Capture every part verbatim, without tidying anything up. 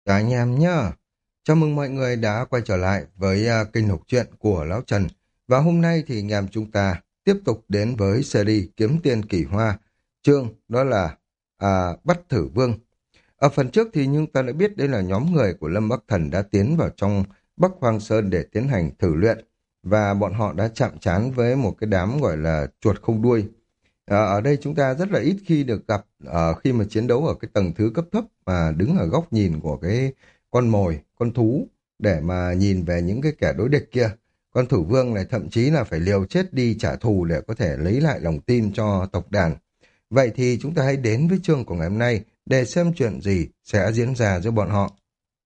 Chào anh em nhá. Chào mừng mọi người đã quay trở lại với uh, kênh đọc truyện của Lão Trần. Và hôm nay thì anh em chúng ta tiếp tục đến với series Kiếm Tiên Kỳ Hoa. Chương đó là à, Bắt Thử Vương. Ở phần trước thì nhưng ta đã biết đây là nhóm người của Lâm Bắc Thần đã tiến vào trong Bắc Hoang Sơn để tiến hành thử luyện. Và bọn họ đã chạm trán với một cái đám gọi là chuột không đuôi. À, ở đây chúng ta rất là ít khi được gặp ở khi mà chiến đấu ở cái tầng thứ cấp thấp mà đứng ở góc nhìn của cái con mồi, con thú để mà nhìn về những cái kẻ đối địch kia. Con thủ vương này thậm chí là phải liều chết đi trả thù để có thể lấy lại lòng tin cho tộc đàn. Vậy thì chúng ta hãy đến với chương của ngày hôm nay để xem chuyện gì sẽ diễn ra giữa bọn họ.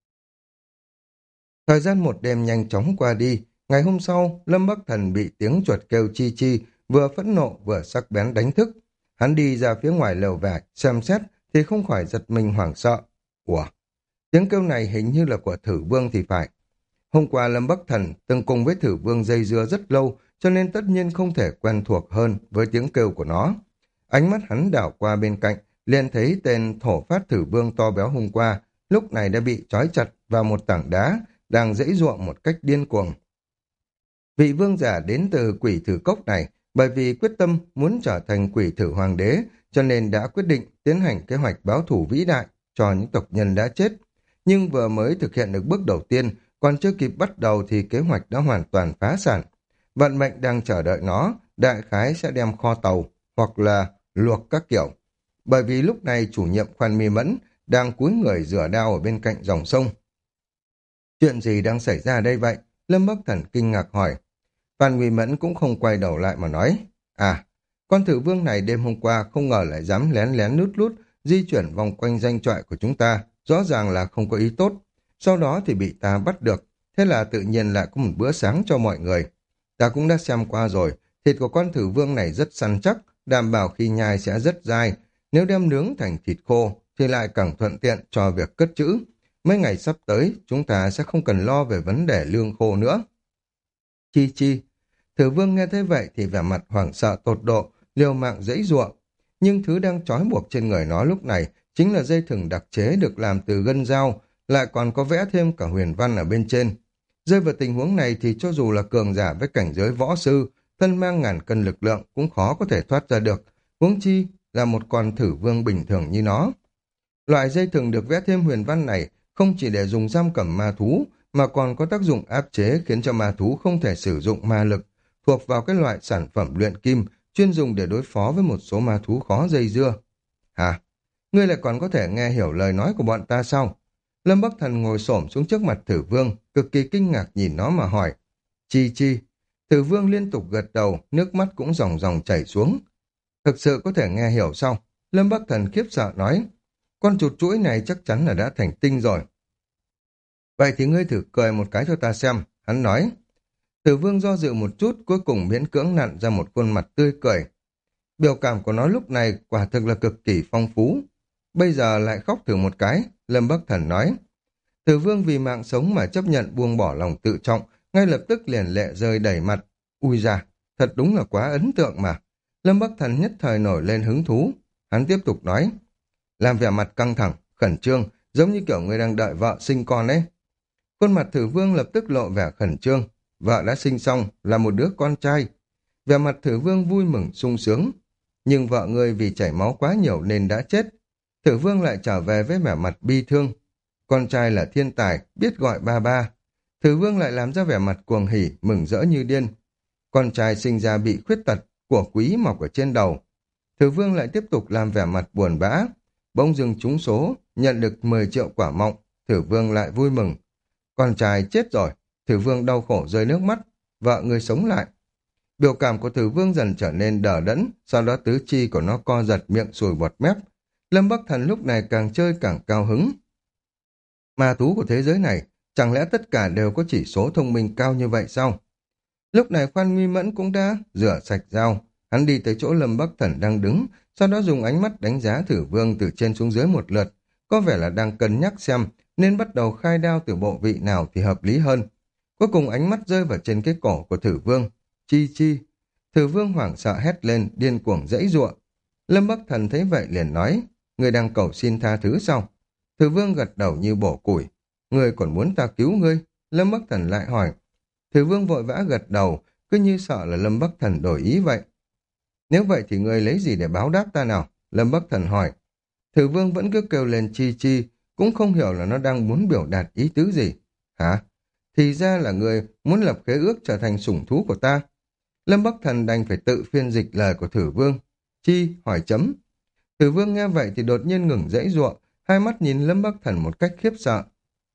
Thời gian một đêm nhanh chóng qua đi. Ngày hôm sau, Lâm Bắc Thần bị tiếng chuột kêu chi chi, vừa phẫn nộ vừa sắc bén đánh thức. Hắn đi ra phía ngoài lều vải, xem xét thì không khỏi giật mình hoảng sợ. Ủa, tiếng kêu này hình như là của Thử Vương thì phải. Hôm qua Lâm Bắc Thần từng cùng với Thử Vương dây dưa rất lâu, cho nên tất nhiên không thể quen thuộc hơn với tiếng kêu của nó. Ánh mắt hắn đảo qua bên cạnh, liền thấy tên thổ phát Thử Vương to béo hôm qua, lúc này đã bị trói chặt vào một tảng đá, đang giãy giụa một cách điên cuồng. Vị vương giả đến từ quỷ thử cốc này, bởi vì quyết tâm muốn trở thành quỷ thử hoàng đế, cho nên đã quyết định tiến hành kế hoạch báo thù vĩ đại cho những tộc nhân đã chết. Nhưng vừa mới thực hiện được bước đầu tiên, còn chưa kịp bắt đầu thì kế hoạch đã hoàn toàn phá sản. Vận mệnh đang chờ đợi nó, đại khái sẽ đem kho tàu, hoặc là luộc các kiểu. Bởi vì lúc này chủ nhiệm khoan mi mẫn đang cúi người rửa đao ở bên cạnh dòng sông. Chuyện gì đang xảy ra đây vậy? Lâm Bắc Thần kinh ngạc hỏi. Phan Nguy Mẫn cũng không quay đầu lại mà nói. À, con thử vương này đêm hôm qua không ngờ lại dám lén lén lút lút di chuyển vòng quanh danh trại của chúng ta, rõ ràng là không có ý tốt. Sau đó thì bị ta bắt được, thế là tự nhiên lại có một bữa sáng cho mọi người. Ta cũng đã xem qua rồi, thịt của con thử vương này rất săn chắc, đảm bảo khi nhai sẽ rất dai. Nếu đem nướng thành thịt khô thì lại càng thuận tiện cho việc cất trữ. Mấy ngày sắp tới, chúng ta sẽ không cần lo về vấn đề lương khô nữa. Chi chi, Thử Vương nghe thấy vậy thì vẻ mặt hoảng sợ tột độ, liều mạng giãy giụa. Nhưng thứ đang trói buộc trên người nó lúc này chính là dây thừng đặc chế được làm từ gân dao, lại còn có vẽ thêm cả huyền văn ở bên trên. Rơi vào tình huống này thì cho dù là cường giả với cảnh giới võ sư, thân mang ngàn cân lực lượng cũng khó có thể thoát ra được, huống chi là một con thử vương bình thường như nó. Loại dây thừng được vẽ thêm huyền văn này không chỉ để dùng giam cầm ma thú, mà còn có tác dụng áp chế khiến cho ma thú không thể sử dụng ma lực, thuộc vào cái loại sản phẩm luyện kim chuyên dùng để đối phó với một số ma thú khó dây dưa. Hả? Ngươi lại còn có thể nghe hiểu lời nói của bọn ta sao? Lâm Bắc Thần ngồi xổm xuống trước mặt Thử Vương, cực kỳ kinh ngạc nhìn nó mà hỏi. Chi chi? Thử Vương liên tục gật đầu, nước mắt cũng ròng ròng chảy xuống. Thực sự có thể nghe hiểu sao? Lâm Bắc Thần khiếp sợ nói. Con chuột chuỗi này chắc chắn là đã thành tinh rồi. Vậy thì ngươi thử cười một cái cho ta xem, hắn nói. Tử Vương do dự một chút, cuối cùng miễn cưỡng nặn ra một khuôn mặt tươi cười. Biểu cảm của nó lúc này quả thực là cực kỳ phong phú. Bây giờ lại khóc thử một cái, Lâm Bắc Thần nói. Tử Vương vì mạng sống mà chấp nhận buông bỏ lòng tự trọng, ngay lập tức liền lệ rơi đầy mặt. Ui da, thật đúng là quá ấn tượng mà. Lâm Bắc Thần nhất thời nổi lên hứng thú. Hắn tiếp tục nói. Làm vẻ mặt căng thẳng, khẩn trương, giống như kiểu người đang đợi vợ sinh con ấy. Khuôn mặt Thử Vương lập tức lộ vẻ khẩn trương. Vợ đã sinh xong, là một đứa con trai. Vẻ mặt Thử Vương vui mừng, sung sướng. Nhưng vợ ngươi vì chảy máu quá nhiều nên đã chết. Thử Vương lại trở về với vẻ mặt bi thương. Con trai là thiên tài, biết gọi ba ba. Thử Vương lại làm ra vẻ mặt cuồng hỉ, mừng rỡ như điên. Con trai sinh ra bị khuyết tật, của quý mọc ở trên đầu. Thử Vương lại tiếp tục làm vẻ mặt buồn bã. Bỗng dưng trúng số, nhận được mười triệu quả mọng. Thử Vương lại vui mừng. Con trai chết rồi. Thử Vương đau khổ rơi nước mắt. Vợ người sống lại. Biểu cảm của Thử Vương dần trở nên đờ đẫn, sau đó tứ chi của nó co giật, miệng sùi bọt mép. Lâm Bắc Thần lúc này càng chơi càng cao hứng. Ma thú của thế giới này, chẳng lẽ tất cả đều có chỉ số thông minh cao như vậy sao? Lúc này Khoan Nguy Mẫn cũng đã rửa sạch dao. Hắn đi tới chỗ Lâm Bắc Thần đang đứng, sau đó dùng ánh mắt đánh giá Thử Vương từ trên xuống dưới một lượt, có vẻ là đang cân nhắc xem nên bắt đầu khai đao từ bộ vị nào thì hợp lý hơn. Cuối cùng ánh mắt rơi vào trên cái cổ của Thử Vương. Chi chi. Thử Vương hoảng sợ hét lên, điên cuồng giãy giụa. Lâm Bắc Thần thấy vậy liền nói, người đang cầu xin tha thứ sao? Thử vương gật đầu như bổ củi. Ngươi còn muốn ta cứu ngươi? Lâm Bắc Thần lại hỏi. Thử vương vội vã gật đầu, cứ như sợ là Lâm Bắc Thần đổi ý vậy. Nếu vậy thì ngươi lấy gì để báo đáp ta nào? Lâm Bắc Thần hỏi. Thử vương vẫn cứ kêu lên chi chi, cũng không hiểu là nó đang muốn biểu đạt ý tứ gì. Hả? Thì ra là ngươi muốn lập khế ước trở thành sủng thú của ta. Lâm Bắc Thần đành phải tự phiên dịch lời của thử vương. Chi? Hỏi chấm. Thử vương nghe vậy thì đột nhiên ngừng dãy giụa, hai mắt nhìn Lâm Bắc Thần một cách khiếp sợ.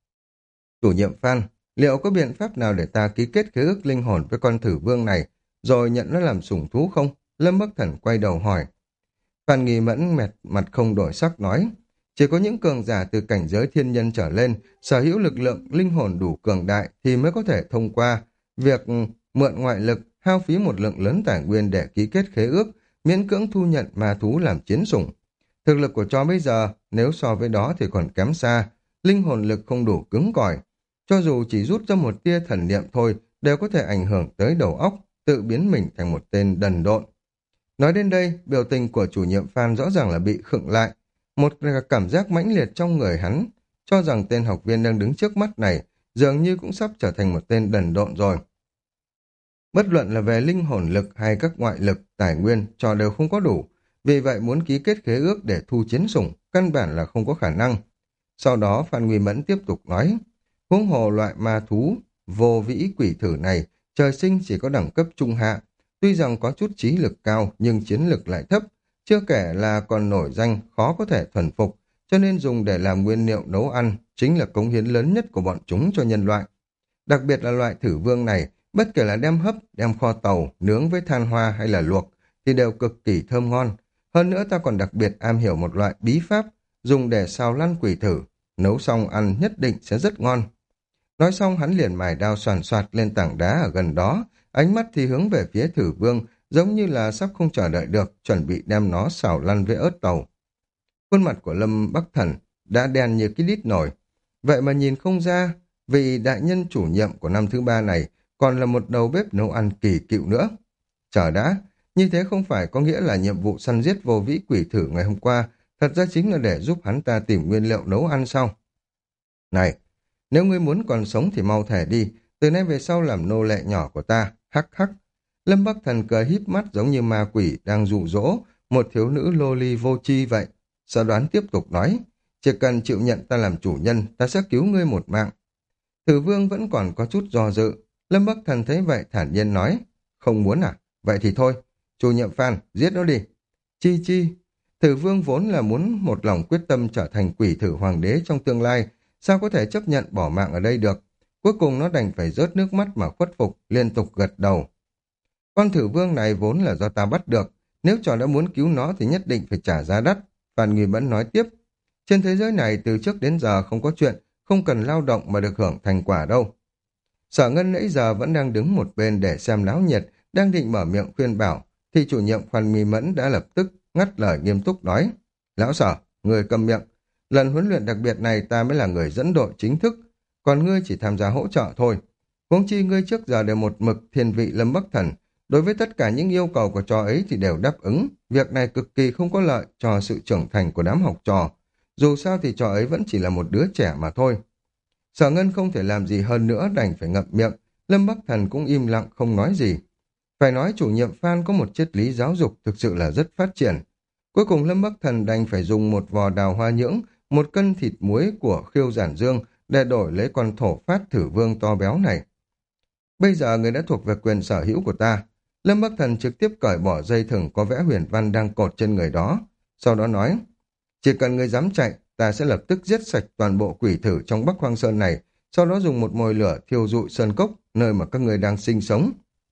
Chủ nhiệm Phan, liệu có biện pháp nào để ta ký kết khế ước linh hồn với con thử vương này, rồi nhận nó làm sủng thú không? Lâm Bắc Thần quay đầu hỏi. Phan Nghi Mẫn mệt mặt không đổi sắc nói, chỉ có những cường giả từ cảnh giới thiên nhân trở lên, sở hữu lực lượng linh hồn đủ cường đại thì mới có thể thông qua việc mượn ngoại lực, hao phí một lượng lớn tài nguyên để ký kết khế ước, miễn cưỡng thu nhận ma thú làm chiến sủng. Thực lực của chó bây giờ, nếu so với đó thì còn kém xa, linh hồn lực không đủ cứng cỏi. Cho dù chỉ rút ra một tia thần niệm thôi, đều có thể ảnh hưởng tới đầu óc, tự biến mình thành một tên đần độn. Nói đến đây, biểu tình của chủ nhiệm Phan rõ ràng là bị khựng lại. Một cảm giác mãnh liệt trong người hắn, cho rằng tên học viên đang đứng trước mắt này, dường như cũng sắp trở thành một tên đần độn rồi. Bất luận là về linh hồn lực hay các ngoại lực, tài nguyên, cho đều không có đủ. Vì vậy muốn ký kết khế ước để thu chiến sủng, căn bản là không có khả năng. Sau đó Phan Nguy Mẫn tiếp tục nói, huống hồ loại ma thú, vô vĩ quỷ thử này, trời sinh chỉ có đẳng cấp trung hạ. Tuy rằng có chút trí lực cao nhưng chiến lực lại thấp, chưa kể là còn nổi danh khó có thể thuần phục, cho nên dùng để làm nguyên liệu nấu ăn chính là cống hiến lớn nhất của bọn chúng cho nhân loại. Đặc biệt là loại thử vương này, bất kể là đem hấp, đem kho tàu, nướng với than hoa hay là luộc, thì đều cực kỳ thơm ngon. Hơn nữa ta còn đặc biệt am hiểu một loại bí pháp, dùng để xào lăn quỷ thử, nấu xong ăn nhất định sẽ rất ngon. Nói xong hắn liền mài đao soàn soạt lên tảng đá ở gần đó, ánh mắt thì hướng về phía thử vương, giống như là sắp không chờ đợi được, chuẩn bị đem nó xào lăn với ớt tàu. Khuôn mặt của Lâm Bắc Thần đã đen như cái đít nổi. Vậy mà nhìn không ra, vì đại nhân chủ nhiệm của năm thứ ba này còn là một đầu bếp nấu ăn kỳ cựu nữa. Chờ đã, như thế không phải có nghĩa là nhiệm vụ săn giết vô vĩ quỷ thử ngày hôm qua, thật ra chính là để giúp hắn ta tìm nguyên liệu nấu ăn sao? Này, nếu ngươi muốn còn sống thì mau thẻ đi, từ nay về sau làm nô lệ nhỏ của ta, hắc hắc. Lâm Bắc Thần cười híp mắt giống như ma quỷ đang dụ dỗ một thiếu nữ lô ly vô tri vậy. Sau đoán tiếp tục nói, chỉ cần chịu nhận ta làm chủ nhân, ta sẽ cứu ngươi một mạng. Thử vương vẫn còn có chút do dự. Lâm Bắc Thần thấy vậy thản nhiên nói, không muốn à? Vậy thì thôi, chủ nhiệm Phan, giết nó đi. Chi chi, thử vương vốn là muốn một lòng quyết tâm trở thành quỷ thử hoàng đế trong tương lai, sao có thể chấp nhận bỏ mạng ở đây được. Cuối cùng nó đành phải rớt nước mắt mà khuất phục, liên tục gật đầu. Con thử vương này vốn là do ta bắt được, nếu trò đã muốn cứu nó thì nhất định phải trả giá đắt. Phan Nghi Mẫn nói tiếp, trên thế giới này từ trước đến giờ không có chuyện, không cần lao động mà được hưởng thành quả đâu. Sở Ngân nãy giờ vẫn đang đứng một bên để xem náo nhiệt, đang định mở miệng khuyên bảo, thì chủ nhiệm Phan Nghi Mẫn đã lập tức ngắt lời nghiêm túc nói, lão Sở, người cầm miệng, lần huấn luyện đặc biệt này ta mới là người dẫn đội chính thức, còn ngươi chỉ tham gia hỗ trợ thôi. Huống chi ngươi trước giờ đều một mực thiên vị Lâm Bắc Thần, đối với tất cả những yêu cầu của trò ấy thì đều đáp ứng, việc này cực kỳ không có lợi cho sự trưởng thành của đám học trò, dù sao thì trò ấy vẫn chỉ là một đứa trẻ mà thôi. Sở Ngân không thể làm gì hơn nữa đành phải ngậm miệng, Lâm Bắc Thần cũng im lặng không nói gì. Phải nói chủ nhiệm Phan có một triết lý giáo dục thực sự là rất phát triển. Cuối cùng Lâm Bắc Thần đành phải dùng một vò đào hoa nhưỡng, một cân thịt muối của Khiêu Giản Dương để đổi lấy con thổ phát thử vương to béo này. Bây giờ người đã thuộc về quyền sở hữu của ta. Lâm Bắc Thần trực tiếp cởi bỏ dây thừng có vẽ huyền văn đang cột trên người đó. Sau đó nói, chỉ cần người dám chạy, ta sẽ lập tức giết sạch toàn bộ quỷ thử trong Bắc Hoang Sơn này, sau đó dùng một mồi lửa thiêu rụi sơn cốc, nơi mà các người đang sinh sống.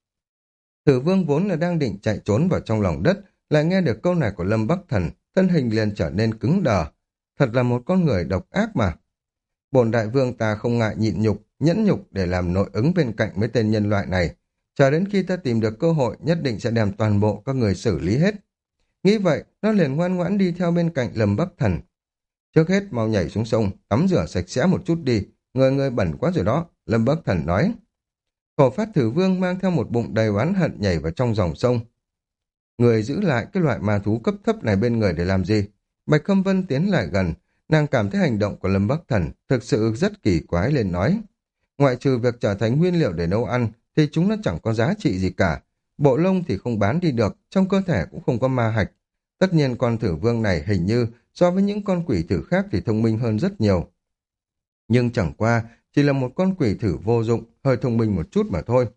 Thử vương vốn là đang định chạy trốn vào trong lòng đất, lại nghe được câu này của Lâm Bắc Thần, thân hình liền trở nên cứng đờ. Thật là một con người độc ác mà. Bổn đại vương ta không ngại nhịn nhục, nhẫn nhục để làm nội ứng bên cạnh mấy tên nhân loại này. Chờ đến khi ta tìm được cơ hội, nhất định sẽ đem toàn bộ các người xử lý hết. Nghĩ vậy, nó liền ngoan ngoãn đi theo bên cạnh Lâm Bắc Thần. Trước hết mau nhảy xuống sông, tắm rửa sạch sẽ một chút đi, người người bẩn quá rồi đó, Lâm Bắc Thần nói. Thổ phát thử vương mang theo một bụng đầy oán hận nhảy vào trong dòng sông. Người giữ lại cái loại ma thú cấp thấp này bên người để làm gì? Bạch Khâm Vân tiến lại gần, Nàng cảm thấy hành động của Lâm Bắc Thần thực sự rất kỳ quái lên nói. Ngoại trừ việc trở thành nguyên liệu để nấu ăn, thì chúng nó chẳng có giá trị gì cả. Bộ lông thì không bán đi được, trong cơ thể cũng không có ma hạch. Tất nhiên con thử vương này hình như so với những con quỷ thử khác thì thông minh hơn rất nhiều. Nhưng chẳng qua, chỉ là một con quỷ thử vô dụng, hơi thông minh một chút mà thôi.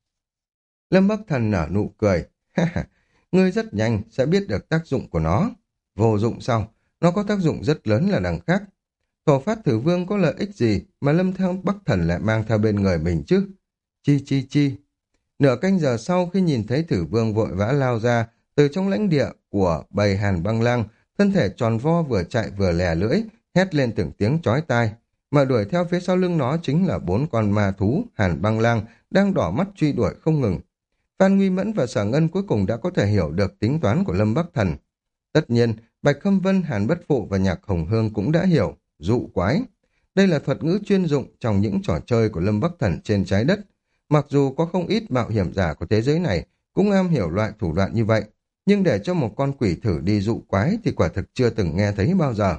Lâm Bắc Thần nở nụ cười. Ha ha, ngươi rất nhanh sẽ biết được tác dụng của nó. Vô dụng sao? Nó có tác dụng rất lớn là đằng khác. Thổ phát thử vương có lợi ích gì mà Lâm theo Bắc Thần lại mang theo bên người mình chứ? Chi chi chi. Nửa canh giờ sau khi nhìn thấy thử vương vội vã lao ra từ trong lãnh địa của bầy Hàn Băng Lang, thân thể tròn vo vừa chạy vừa lè lưỡi, hét lên từng tiếng chói tai. Mà đuổi theo phía sau lưng nó chính là bốn con ma thú Hàn Băng Lang đang đỏ mắt truy đuổi không ngừng. Phan Nguy Mẫn và Sở Ngân cuối cùng đã có thể hiểu được tính toán của Lâm Bắc Thần. Tất nhiên, Bạch Khâm Vân, Hàn Bất Phụ và Nhạc Hồng Hương cũng đã hiểu, dụ quái. Đây là thuật ngữ chuyên dụng trong những trò chơi của Lâm Bắc Thần trên trái đất. Mặc dù có không ít mạo hiểm giả của thế giới này cũng am hiểu loại thủ đoạn như vậy, nhưng để cho một con quỷ thử đi dụ quái thì quả thực chưa từng nghe thấy bao giờ.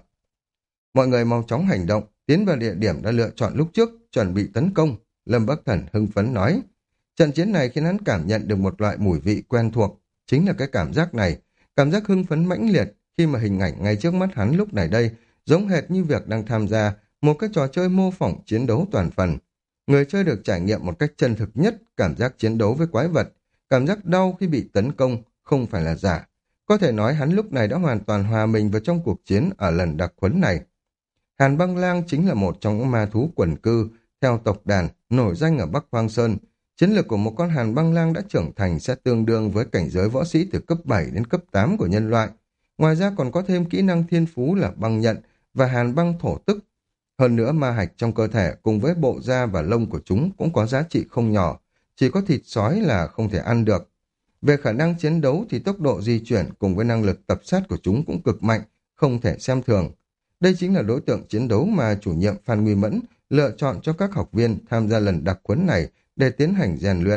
Mọi người mau chóng hành động, tiến vào địa điểm đã lựa chọn lúc trước, chuẩn bị tấn công. Lâm Bắc Thần hưng phấn nói. Trận chiến này khiến hắn cảm nhận được một loại mùi vị quen thuộc, chính là cái cảm giác này, cảm giác hưng phấn mãnh liệt khi mà hình ảnh ngay trước mắt hắn lúc này đây, giống hệt như việc đang tham gia một cái trò chơi mô phỏng chiến đấu toàn phần. Người chơi được trải nghiệm một cách chân thực nhất cảm giác chiến đấu với quái vật, cảm giác đau khi bị tấn công, không phải là giả. Có thể nói hắn lúc này đã hoàn toàn hòa mình vào trong cuộc chiến ở lần đặc huấn này. Hàn Băng Lang chính là một trong những ma thú quần cư, theo tộc đàn, nổi danh ở Bắc Hoang Sơn. Chiến lược của một con Hàn Băng Lang đã trưởng thành sẽ tương đương với cảnh giới võ sĩ từ cấp bảy đến cấp tám của nhân loại. Ngoài ra còn có thêm kỹ năng thiên phú là băng nhận và hàn băng thổ tức. Hơn nữa ma hạch trong cơ thể cùng với bộ da và lông của chúng cũng có giá trị không nhỏ, chỉ có thịt sói là không thể ăn được. Về khả năng chiến đấu thì tốc độ di chuyển cùng với năng lực tập sát của chúng cũng cực mạnh, không thể xem thường. Đây chính là đối tượng chiến đấu mà chủ nhiệm Phan Nguy Mẫn lựa chọn cho các học viên tham gia lần đặc huấn này để tiến hành rèn luyện.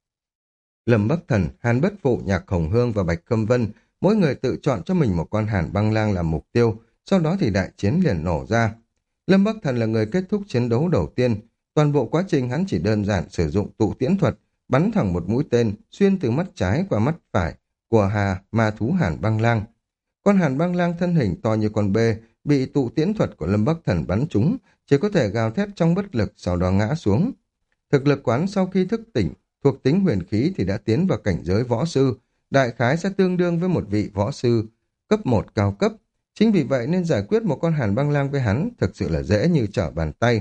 Lâm Bắc Thần, Hàn Bất Phụ, Nhạc Hồng Hương và Bạch Khâm Vân, mỗi người tự chọn cho mình một con Hàn Băng Lang làm mục tiêu, sau đó thì đại chiến liền nổ ra. Lâm Bắc Thần là người kết thúc chiến đấu đầu tiên, toàn bộ quá trình hắn chỉ đơn giản sử dụng tụ tiễn thuật, bắn thẳng một mũi tên xuyên từ mắt trái qua mắt phải của Hà ma thú Hàn Băng Lang. Con Hàn Băng Lang thân hình to như con bê, bị tụ tiễn thuật của Lâm Bắc Thần bắn trúng, chỉ có thể gào thét trong bất lực sau đó ngã xuống. Thực lực quán sau khi thức tỉnh, thuộc tính huyền khí thì đã tiến vào cảnh giới võ sư, đại khái sẽ tương đương với một vị võ sư cấp một cao cấp. Chính vì vậy nên giải quyết một con Hàn Băng Lang với hắn thực sự là dễ như trở bàn tay.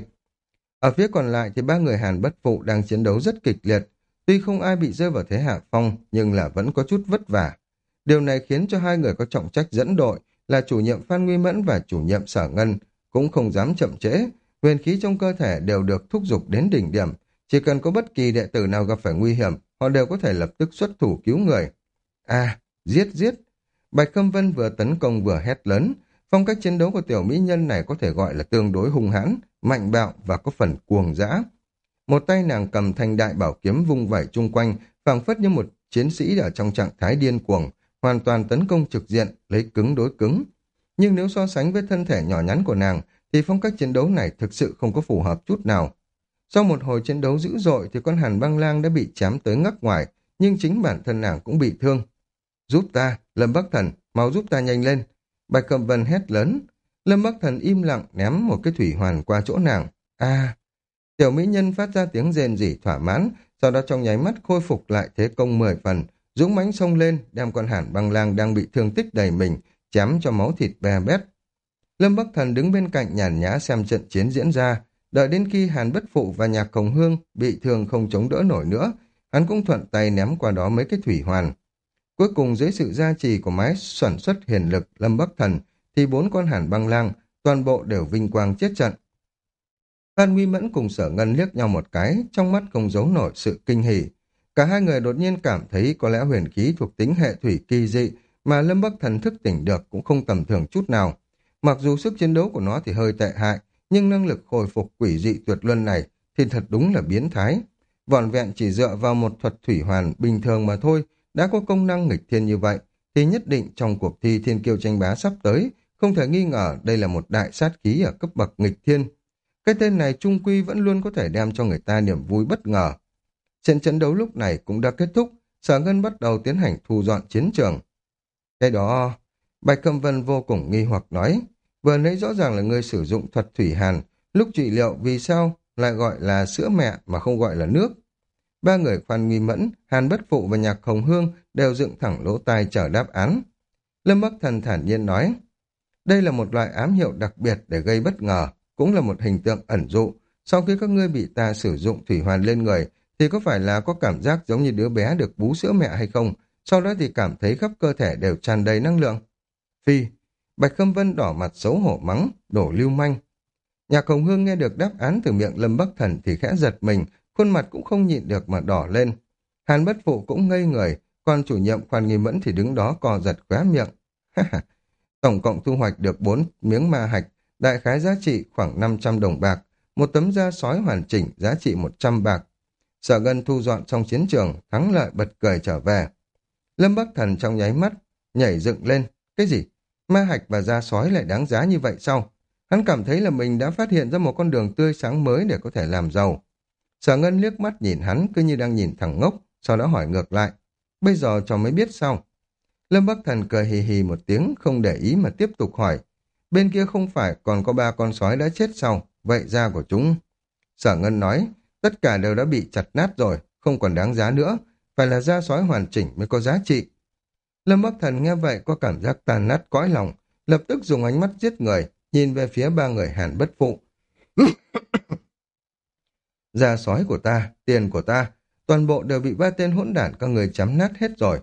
Ở phía còn lại thì ba người Hàn Bất Phụ đang chiến đấu rất kịch liệt, tuy không ai bị rơi vào thế hạ phong nhưng là vẫn có chút vất vả. Điều này khiến cho hai người có trọng trách dẫn đội là chủ nhiệm Phan Nguy Mẫn và chủ nhiệm Sở Ngân cũng không dám chậm trễ, huyền khí trong cơ thể đều được thúc giục đến đỉnh điểm, chỉ cần có bất kỳ đệ tử nào gặp phải nguy hiểm, họ đều có thể lập tức xuất thủ cứu người. À, giết giết! Bạch Khâm Vân vừa tấn công vừa hét lớn, phong cách chiến đấu của tiểu mỹ nhân này có thể gọi là tương đối hung hãn, mạnh bạo và có phần cuồng dã. Một tay nàng cầm thanh đại bảo kiếm vung vẩy chung quanh, phảng phất như một chiến sĩ ở trong trạng thái điên cuồng, hoàn toàn tấn công trực diện, lấy cứng đối cứng. Nhưng nếu so sánh với thân thể nhỏ nhắn của nàng, thì phong cách chiến đấu này thực sự không có phù hợp chút nào. Sau một hồi chiến đấu dữ dội thì con Hàn Băng Lang đã bị chém tới ngắc ngoài, nhưng chính bản thân nàng cũng bị thương. Giúp ta, Lâm Bắc Thần, mau giúp ta nhanh lên. Bạch Cẩm Vân hét lớn. Lâm Bắc Thần im lặng ném một cái thủy hoàn qua chỗ nàng. À, tiểu mỹ nhân phát ra tiếng rền rỉ thỏa mãn, sau đó trong nháy mắt khôi phục lại thế công mười phần, dũng mãnh xông lên, đem con Hàn Băng Lang đang bị thương tích đầy mình, chém cho máu thịt be bét. Lâm Bắc Thần đứng bên cạnh nhàn nhã xem trận chiến diễn ra, đợi đến khi Hàn Bất Phụ và Nhạc Hồng Hương bị thương không chống đỡ nổi nữa, hắn cũng thuận tay ném qua đó mấy cái thủy hoàn. Cuối cùng dưới sự gia trì của máy sản xuất hiền lực Lâm Bắc Thần thì bốn con Hàn Băng Lang toàn bộ đều vinh quang chết trận. Phan Nguy Mẫn cùng Sở Ngân liếc nhau một cái, trong mắt không giấu nổi sự kinh hỉ. Cả hai người đột nhiên cảm thấy có lẽ huyền khí thuộc tính hệ thủy kỳ dị mà Lâm Bắc Thần thức tỉnh được cũng không tầm thường chút nào. Mặc dù sức chiến đấu của nó thì hơi tệ hại, nhưng năng lực hồi phục quỷ dị tuyệt luân này thì thật đúng là biến thái. Vỏn vẹn chỉ dựa vào một thuật thủy hoàn bình thường mà thôi, đã có công năng nghịch thiên như vậy, thì nhất định trong cuộc thi thiên kiêu tranh bá sắp tới, Không thể nghi ngờ đây là một đại sát khí ở cấp bậc nghịch thiên. Cái tên này trung quy vẫn luôn có thể đem cho người ta niềm vui bất ngờ. Trận trận đấu lúc này cũng đã kết thúc, Sở Ngân bắt đầu tiến hành thu dọn chiến trường. Cái đó, Bạch Cẩm Vân vô cùng nghi hoặc nói, vừa nãy rõ ràng là người sử dụng thuật thủy hàn, lúc trị liệu vì sao lại gọi là sữa mẹ mà không gọi là nước? Ba người Phan Nghi Mẫn, Hàn Bất Phụ và Nhạc Hồng Hương đều dựng thẳng lỗ tai chờ đáp án. Lâm Bắc Thần thản nhiên nói, đây là một loại ám hiệu đặc biệt để gây bất ngờ, cũng là một hình tượng ẩn dụ. Sau khi các ngươi bị ta sử dụng thủy hoàn lên người, thì có phải là có cảm giác giống như đứa bé được bú sữa mẹ hay không? Sau đó thì cảm thấy khắp cơ thể đều tràn đầy năng lượng. Phi, Bạch Khâm Vân đỏ mặt xấu hổ mắng, đổ lưu manh. Nhạc Hồng Hương nghe được đáp án từ miệng Lâm Bắc Thần thì khẽ giật mình, khuôn mặt cũng không nhịn được mà đỏ lên. Hàn Bất Phụ cũng ngây người, còn chủ nhiệm Khoan Nghi Mẫn thì đứng đó co giật khóe miệng. Tổng cộng thu hoạch được bốn miếng ma hạch, đại khái giá trị khoảng năm trăm đồng bạc, một tấm da sói hoàn chỉnh giá trị một trăm bạc. Sở Ngân thu dọn xong chiến trường, thắng lợi bật cười trở về. Lâm Bắc Thần trong nháy mắt, nhảy dựng lên. Cái gì? Ma hạch và da sói lại đáng giá như vậy sao? Hắn cảm thấy là mình đã phát hiện ra một con đường tươi sáng mới để có thể làm giàu. Sở Ngân liếc mắt nhìn hắn cứ như đang nhìn thằng ngốc, sau đó hỏi ngược lại. Bây giờ cháu mới biết sao? Lâm Bắc Thần cười hì hì một tiếng, không để ý mà tiếp tục hỏi. Bên kia không phải còn có ba con sói đã chết sao? Vậy da của chúng... Sở Ngân nói, tất cả đều đã bị chặt nát rồi, không còn đáng giá nữa. Phải là da sói hoàn chỉnh mới có giá trị. Lâm Bắc Thần nghe vậy có cảm giác tàn nát cõi lòng, lập tức dùng ánh mắt giết người, nhìn về phía ba người Hàn Bất Phụ. Da sói của ta, tiền của ta, toàn bộ đều bị ba tên hỗn đản các người chấm nát hết rồi.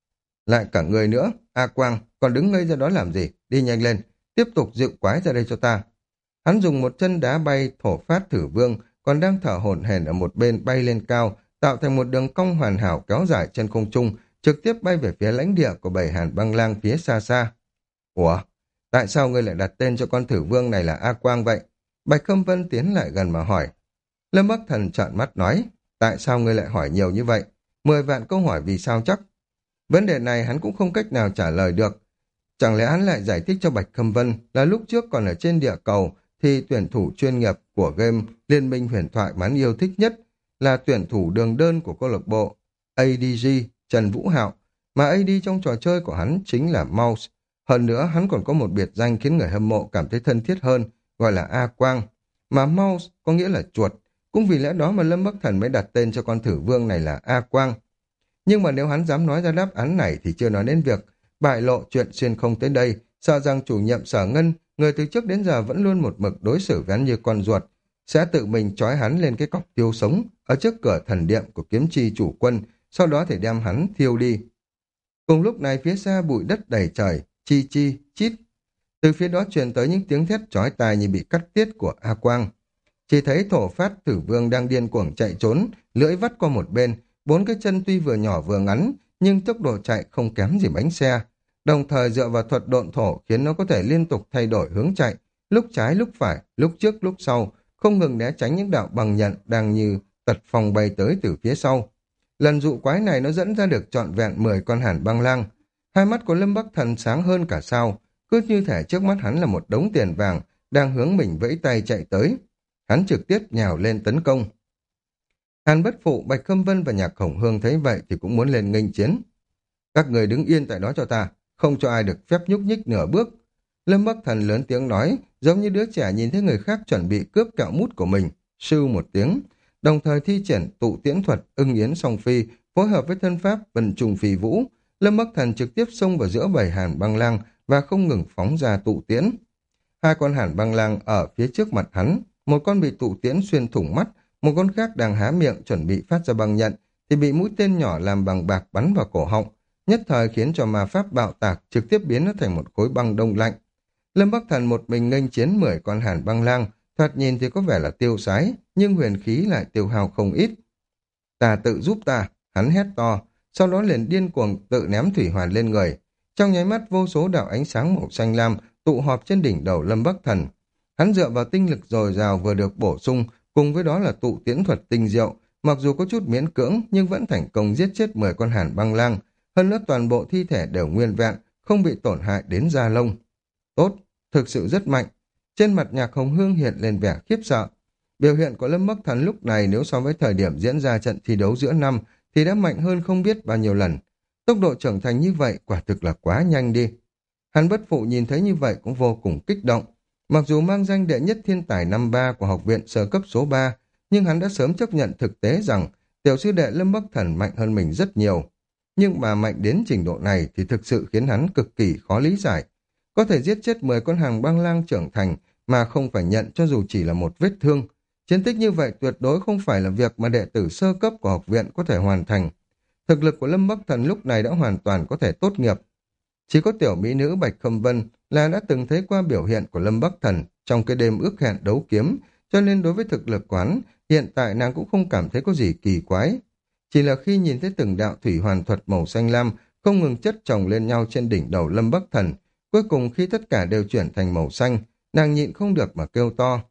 Lại cả người nữa, A Quang, còn đứng ngây ra đó làm gì? Đi nhanh lên, tiếp tục dịu quái ra đây cho ta. Hắn dùng một chân đá bay thổ phát Thử Vương, còn đang thở hổn hển ở một bên bay lên cao, tạo thành một đường cong hoàn hảo kéo dài trên không trung, trực tiếp bay về phía lãnh địa của bầy Hàn Băng Lang phía xa xa. Ủa? Tại sao ngươi lại đặt tên cho con Thử Vương này là A Quang vậy? Bạch Khâm Vân tiến lại gần mà hỏi. Lâm Bắc Thần trợn mắt nói, tại sao ngươi lại hỏi nhiều như vậy? Mười vạn câu hỏi vì sao chắc? Vấn đề này hắn cũng không cách nào trả lời được. Chẳng lẽ hắn lại giải thích cho Bạch Khâm Vân là lúc trước còn ở trên địa cầu thì tuyển thủ chuyên nghiệp của game Liên minh huyền thoại mà hắn yêu thích nhất là tuyển thủ đường đơn của câu lạc bộ a đê giê Trần Vũ Hạo, mà a đê trong trò chơi của hắn chính là Mouse. Hơn nữa hắn còn có một biệt danh khiến người hâm mộ cảm thấy thân thiết hơn, gọi là A Quang, mà Mouse có nghĩa là chuột. Cũng vì lẽ đó mà Lâm Bắc Thần mới đặt tên cho con Thử Vương này là A Quang. Nhưng mà nếu hắn dám nói ra đáp án này thì chưa nói đến việc bại lộ chuyện xuyên không tới đây, sợ rằng chủ nhiệm Sở Ngân, người từ trước đến giờ vẫn luôn một mực đối xử với hắn như con ruột, sẽ tự mình trói hắn lên cái cọc tiêu sống ở trước cửa thần điện của kiếm chi chủ quân, sau đó thì đem hắn thiêu đi. Cùng lúc này phía xa bụi đất đầy trời, chi chi, chít. Từ phía đó truyền tới những tiếng thét chói tai như bị cắt tiết của A Quang. Chỉ thấy thổ phát Thử Vương đang điên cuồng chạy trốn, lưỡi vắt qua một bên, bốn cái chân tuy vừa nhỏ vừa ngắn, nhưng tốc độ chạy không kém gì bánh xe. Đồng thời dựa vào thuật độn thổ khiến nó có thể liên tục thay đổi hướng chạy, lúc trái lúc phải, lúc trước lúc sau, không ngừng né tránh những đạo bằng nhận đang như tật phòng bay tới từ phía sau. Lần dụ quái này nó dẫn ra được trọn vẹn mười con Hàn Băng Lang. Hai mắt của Lâm Bắc Thần sáng hơn cả sao, cứ như thể trước mắt hắn là một đống tiền vàng đang hướng mình vẫy tay chạy tới. Hắn trực tiếp nhào lên tấn công. Hàn Bất Phụ, Bạch Khâm Vân và Nhạc Hồng Hương thấy vậy thì cũng muốn lên nghênh chiến. Các người đứng yên tại đó cho ta, không cho ai được phép nhúc nhích nửa bước. Lâm Bắc Thần lớn tiếng nói, giống như đứa trẻ nhìn thấy người khác chuẩn bị cướp kẹo mút của mình, sưu một tiếng, đồng thời thi triển tụ tiễn thuật ưng yến song phi, phối hợp với thân pháp vân trùng phi vũ. Lâm Bắc Thần trực tiếp xông vào giữa bầy Hàn Băng Lang và không ngừng phóng ra tụ tiễn. Hai con Hàn Băng Lang ở phía trước mặt hắn, một con bị tụ tiễn xuyên thủng mắt, một con khác đang há miệng chuẩn bị phát ra băng nhận, thì bị mũi tên nhỏ làm bằng bạc bắn vào cổ họng, nhất thời khiến cho ma pháp bạo tạc trực tiếp biến nó thành một khối băng đông lạnh. Lâm Bắc Thần một mình nghênh chiến mười con Hàn Băng Lang, thoạt nhìn thì có vẻ là tiêu sái, nhưng huyền khí lại tiêu hao không ít. Ta tự giúp ta, hắn hét to, sau đó liền điên cuồng tự ném thủy hoàn lên người. Trong nháy mắt vô số đạo ánh sáng màu xanh lam tụ họp trên đỉnh đầu Lâm Bắc Thần. Hắn dựa vào tinh lực dồi dào vừa được bổ sung, cùng với đó là tụ tiễn thuật tinh diệu, mặc dù có chút miễn cưỡng nhưng vẫn thành công giết chết mười con Hàn Băng Lang, hơn nữa toàn bộ thi thể đều nguyên vẹn, không bị tổn hại đến da lông. Tốt, thực sự rất mạnh. Trên mặt Nhạc Hồng Hương hiện lên vẻ khiếp sợ. Biểu hiện của Lâm Bắc Thần lúc này nếu so với thời điểm diễn ra trận thi đấu giữa năm thì đã mạnh hơn không biết bao nhiêu lần. Tốc độ trưởng thành như vậy quả thực là quá nhanh đi. Hắn Bất Phụ nhìn thấy như vậy cũng vô cùng kích động. Mặc dù mang danh đệ nhất thiên tài năm ba của học viện sơ cấp số ba, nhưng hắn đã sớm chấp nhận thực tế rằng tiểu sư đệ Lâm Bắc Thần mạnh hơn mình rất nhiều. Nhưng mà mạnh đến trình độ này thì thực sự khiến hắn cực kỳ khó lý giải. Có thể giết chết mười con hàng băng lang trưởng thành mà không phải nhận cho dù chỉ là một vết thương. Chiến tích như vậy tuyệt đối không phải là việc mà đệ tử sơ cấp của học viện có thể hoàn thành. Thực lực của Lâm Bắc Thần lúc này đã hoàn toàn có thể tốt nghiệp. Chỉ có tiểu mỹ nữ Bạch Khâm Vân là đã từng thấy qua biểu hiện của Lâm Bắc Thần trong cái đêm ước hẹn đấu kiếm, cho nên đối với thực lực quán, hiện tại nàng cũng không cảm thấy có gì kỳ quái. Chỉ là khi nhìn thấy từng đạo thủy hoàn thuật màu xanh lam không ngừng chất chồng lên nhau trên đỉnh đầu Lâm Bắc Thần, cuối cùng khi tất cả đều chuyển thành màu xanh, nàng nhịn không được mà kêu to.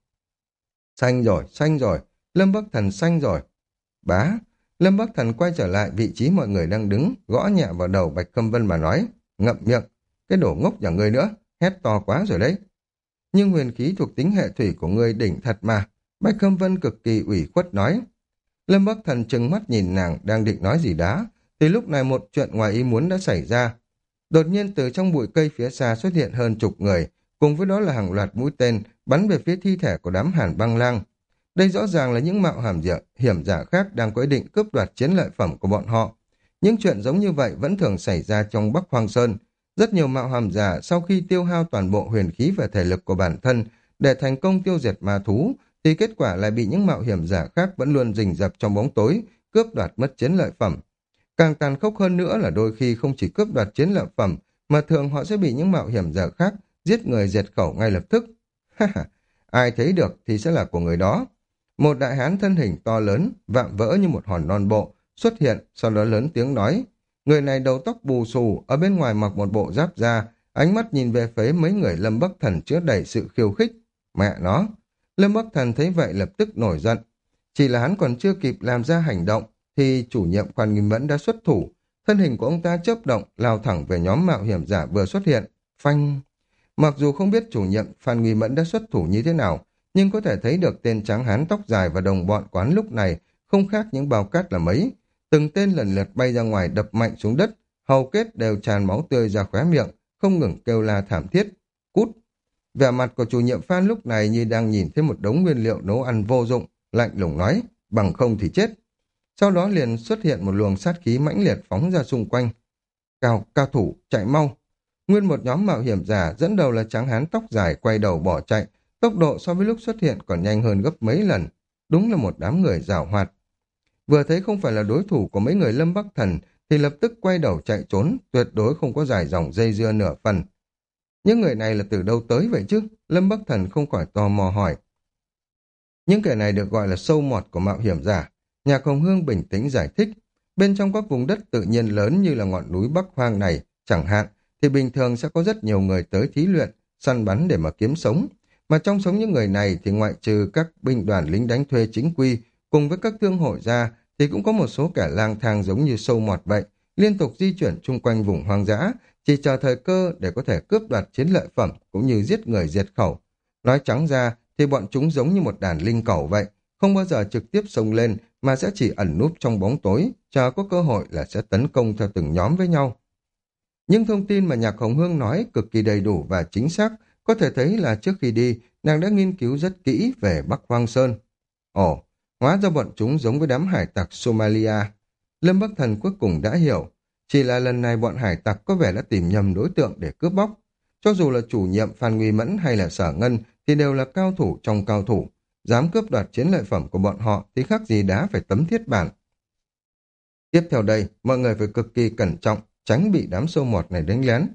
Xanh rồi, xanh rồi, Lâm Bắc Thần xanh rồi. Bá, Lâm Bắc Thần quay trở lại vị trí mọi người đang đứng, gõ nhẹ vào đầu Bạch Khâm Vân mà nói, ngậm miệng, cái đổ ngốc nhà ngươi nữa, hét to quá rồi đấy. Nhưng huyền khí thuộc tính hệ thủy của ngươi đỉnh thật mà, Bạch Khâm Vân cực kỳ ủy khuất nói. Lâm Bắc Thần trừng mắt nhìn nàng đang định nói gì đó, thì lúc này một chuyện ngoài ý muốn đã xảy ra. Đột nhiên từ trong bụi cây phía xa xuất hiện hơn chục người, cùng với đó là hàng loạt mũi tên bắn về phía thi thể của đám Hàn Băng Lang. Đây rõ ràng là những mạo hàm giả, hiểm giả khác đang có ý định cướp đoạt chiến lợi phẩm của bọn họ. Những chuyện giống như vậy vẫn thường xảy ra trong Bắc Hoang Sơn. Rất nhiều mạo hàm giả sau khi tiêu hao toàn bộ huyền khí và thể lực của bản thân để thành công tiêu diệt ma thú, thì kết quả lại bị những mạo hiểm giả khác vẫn luôn rình rập trong bóng tối, cướp đoạt mất chiến lợi phẩm. Càng tàn khốc hơn nữa là đôi khi không chỉ cướp đoạt chiến lợi phẩm, mà thường họ sẽ bị những mạo hiểm giả khác giết người diệt khẩu ngay lập tức. Ai thấy được thì sẽ là của người đó. Một đại hán thân hình to lớn, vạm vỡ như một hòn non bộ, xuất hiện, sau đó lớn tiếng nói. Người này đầu tóc bù xù, ở bên ngoài mặc một bộ giáp da, ánh mắt nhìn về phía mấy người Lâm Bắc Thần chứa đầy sự khiêu khích. Mẹ nó! Lâm Bắc Thần thấy vậy lập tức nổi giận. Chỉ là hắn còn chưa kịp làm ra hành động, thì chủ nhiệm Quan Nghi Mẫn đã xuất thủ. Thân hình của ông ta chớp động, lao thẳng về nhóm mạo hiểm giả vừa xuất hiện. Phanh! Mặc dù không biết chủ nhiệm Phan Nghi Mẫn đã xuất thủ như thế nào, nhưng có thể thấy được tên tráng hán tóc dài và đồng bọn quán lúc này không khác những bao cát là mấy. Từng tên lần lượt bay ra ngoài đập mạnh xuống đất, hầu kết đều tràn máu tươi ra khóe miệng, không ngừng kêu la thảm thiết. Cút! Vẻ mặt của chủ nhiệm Phan lúc này như đang nhìn thấy một đống nguyên liệu nấu ăn vô dụng, lạnh lùng nói, bằng không thì chết. Sau đó liền xuất hiện một luồng sát khí mãnh liệt phóng ra xung quanh. Cao, cao thủ, chạy mau! Nguyên một nhóm mạo hiểm giả dẫn đầu là tráng hán tóc dài quay đầu bỏ chạy, tốc độ so với lúc xuất hiện còn nhanh hơn gấp mấy lần. Đúng là một đám người giàu hoạt. Vừa thấy không phải là đối thủ của mấy người Lâm Bắc Thần thì lập tức quay đầu chạy trốn, tuyệt đối không có dài dòng dây dưa nửa phần. Những người này là từ đâu tới vậy chứ? Lâm Bắc Thần không khỏi tò mò hỏi. Những kẻ này được gọi là sâu mọt của mạo hiểm giả. Nhạc Hồng Hương bình tĩnh giải thích. Bên trong các vùng đất tự nhiên lớn như là ngọn núi Bắc Hoang này, chẳng hạn, thì bình thường sẽ có rất nhiều người tới thí luyện, săn bắn để mà kiếm sống. Mà trong sống những người này thì ngoại trừ các binh đoàn lính đánh thuê chính quy, cùng với các thương hội ra, thì cũng có một số kẻ lang thang giống như sâu mọt vậy, liên tục di chuyển chung quanh vùng hoang dã, chỉ chờ thời cơ để có thể cướp đoạt chiến lợi phẩm cũng như giết người diệt khẩu. Nói trắng ra thì bọn chúng giống như một đàn linh cẩu vậy, không bao giờ trực tiếp xông lên mà sẽ chỉ ẩn núp trong bóng tối, chờ có cơ hội là sẽ tấn công theo từng nhóm với nhau. Những thông tin mà Nhạc Hồng Hương nói cực kỳ đầy đủ và chính xác, có thể thấy là trước khi đi, nàng đã nghiên cứu rất kỹ về Bắc Hoang Sơn. Ồ, hóa ra bọn chúng giống với đám hải tặc Somalia. Lâm Bắc Thần cuối cùng đã hiểu, chỉ là lần này bọn hải tặc có vẻ đã tìm nhầm đối tượng để cướp bóc. Cho dù là chủ nhiệm Phan Nguy Mẫn hay là Sở Ngân thì đều là cao thủ trong cao thủ. Dám cướp đoạt chiến lợi phẩm của bọn họ thì khác gì đá phải tấm thiết bản. Tiếp theo đây, mọi người phải cực kỳ cẩn trọng, tránh bị đám sâu mọt này đánh lén.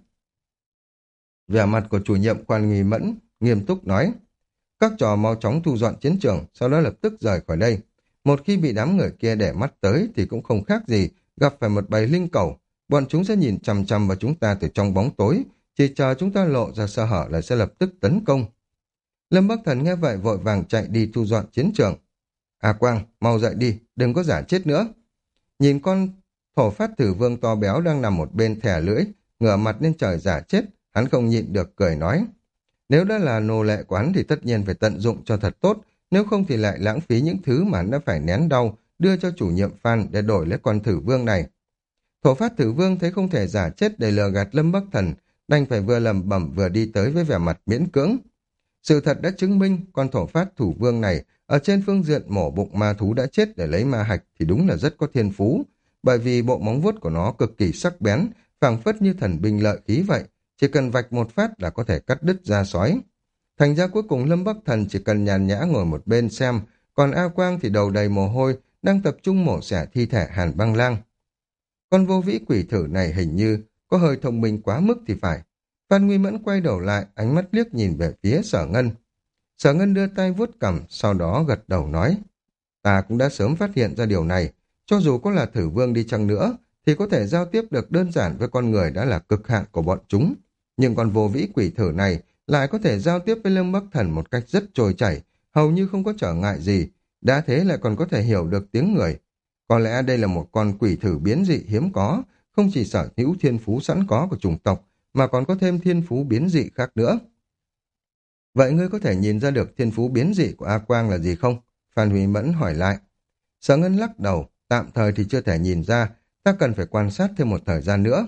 Vẻ mặt của chủ nhiệm Quan Nghi Mẫn nghiêm túc nói, các trò mau chóng thu dọn chiến trường, sau đó lập tức rời khỏi đây. Một khi bị đám người kia để mắt tới thì cũng không khác gì gặp phải một bầy linh cẩu, bọn chúng sẽ nhìn chằm chằm vào chúng ta từ trong bóng tối, chỉ chờ chúng ta lộ ra sơ hở là sẽ lập tức tấn công. Lâm Bắc Thần nghe vậy vội vàng chạy đi thu dọn chiến trường. À Quang, mau dậy đi, đừng có giả chết nữa. Nhìn con thổ phát thử vương to béo đang nằm một bên thẻ lưỡi, ngửa mặt lên trời giả chết, hắn không nhịn được cười nói. Nếu đã là nô lệ quán thì tất nhiên phải tận dụng cho thật tốt, nếu không thì lại lãng phí những thứ mà hắn đã phải nén đau, đưa cho chủ nhiệm Phan để đổi lấy con thử vương này. Thổ phát thử vương thấy không thể giả chết để lừa gạt Lâm Bắc Thần, đành phải vừa lẩm bẩm vừa đi tới với vẻ mặt miễn cưỡng. Sự thật đã chứng minh con thổ phát thủ vương này ở trên phương diện mổ bụng ma thú đã chết để lấy ma hạch thì đúng là rất có thiên phú, bởi vì bộ móng vuốt của nó cực kỳ sắc bén, phảng phất như thần binh lợi khí vậy, chỉ cần vạch một phát là có thể cắt đứt da sói. Thành ra cuối cùng Lâm Bắc Thần chỉ cần nhàn nhã ngồi một bên xem, còn A Quang thì đầu đầy mồ hôi, đang tập trung mổ xẻ thi thể Hàn Băng Lang. Con vô vĩ quỷ thử này hình như có hơi thông minh quá mức thì phải. Phan Nguy Mẫn quay đầu lại, ánh mắt liếc nhìn về phía Sở Ngân. Sở Ngân đưa tay vuốt cằm, sau đó gật đầu nói. Ta cũng đã sớm phát hiện ra điều này, cho dù có là thử vương đi chăng nữa, thì có thể giao tiếp được đơn giản với con người đã là cực hạn của bọn chúng. Nhưng con vô vĩ quỷ thử này lại có thể giao tiếp với Lâm Bắc Thần một cách rất trôi chảy, hầu như không có trở ngại gì, đã thế lại còn có thể hiểu được tiếng người. Có lẽ đây là một con quỷ thử biến dị hiếm có, không chỉ sở hữu thiên phú sẵn có của chủng tộc, mà còn có thêm thiên phú biến dị khác nữa. Vậy ngươi có thể nhìn ra được thiên phú biến dị của A Quang là gì không? Phan Huy Mẫn hỏi lại. Sở Ngân lắc đầu, tạm thời thì chưa thể nhìn ra, ta cần phải quan sát thêm một thời gian nữa.